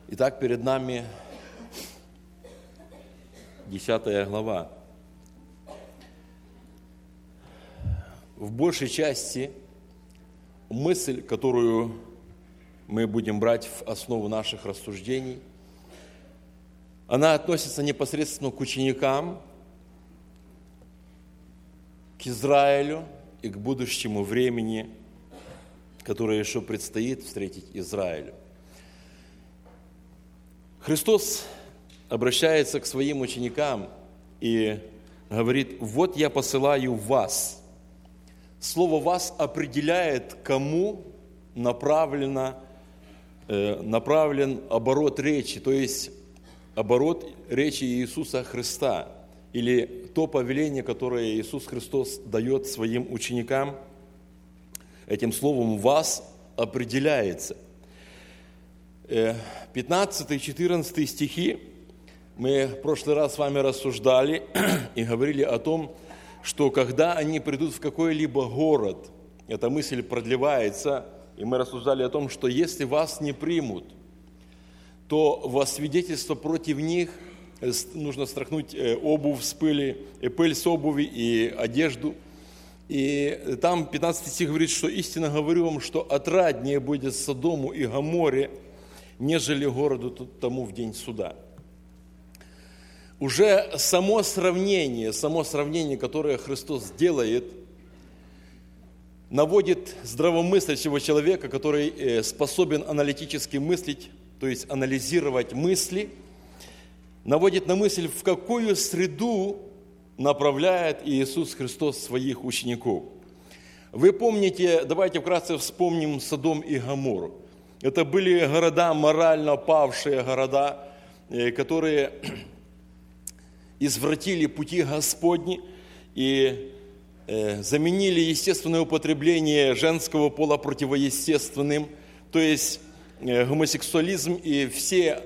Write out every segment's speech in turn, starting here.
Итак, перед нами 10 глава. В большей части мысль, которую мы будем брать в основу наших рассуждений, она относится непосредственно к ученикам, к Израилю и к будущему времени, которое еще предстоит встретить Израилю. Христос обращается к своим ученикам и говорит: «Вот я посылаю вас». Слово «вас» определяет, кому направлен оборот речи, то есть оборот речи Иисуса Христа, или то повеление, которое Иисус Христос дает своим ученикам. Этим словом «вас» определяется. 15-14 стихи мы в прошлый раз с вами рассуждали и говорили о том, что когда они придут в какой-либо город, эта мысль продлевается, и мы рассуждали о том, что если вас не примут, то во свидетельство против них нужно стряхнуть обувь с пыли, пыль с обуви и одежду. И там 15 стих говорит, что истинно говорю вам, что отраднее будет Содому и Гоморе, нежели городу тому в день суда. Уже само сравнение, которое Христос делает, наводит здравомыслящего человека, который способен аналитически мыслить, то есть анализировать мысли, наводит на мысль, в какую среду направляет Иисус Христос своих учеников. Вы помните, давайте вкратце вспомним Содом и Гоморру. Это были города, морально павшие города, которые извратили пути Господни и заменили естественное употребление женского пола противоестественным, то есть гомосексуализм и все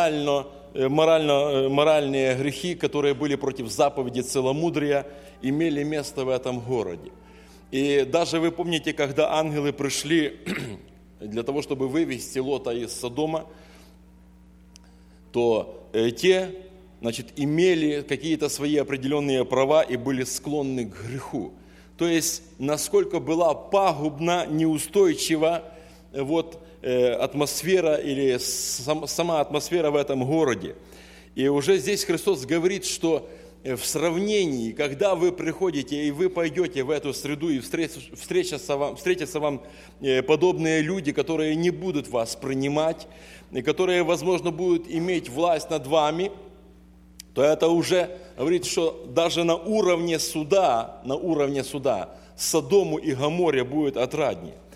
моральные грехи, которые были против заповеди целомудрия, имели место в этом городе. И даже вы помните, когда ангелы пришли для того, чтобы вывести Лота из Содома, то те, имели какие-то свои определенные права и были склонны к греху. То есть, насколько была пагубна, неустойчива атмосфера или сама атмосфера в этом городе. И уже здесь Христос говорит, что в сравнении, когда вы приходите и вы пойдете в эту среду и встретятся вам подобные люди, которые не будут вас принимать, и которые, возможно, будут иметь власть над вами, то это уже говорит, что даже на уровне суда Содому и Гоморре будет отраднее.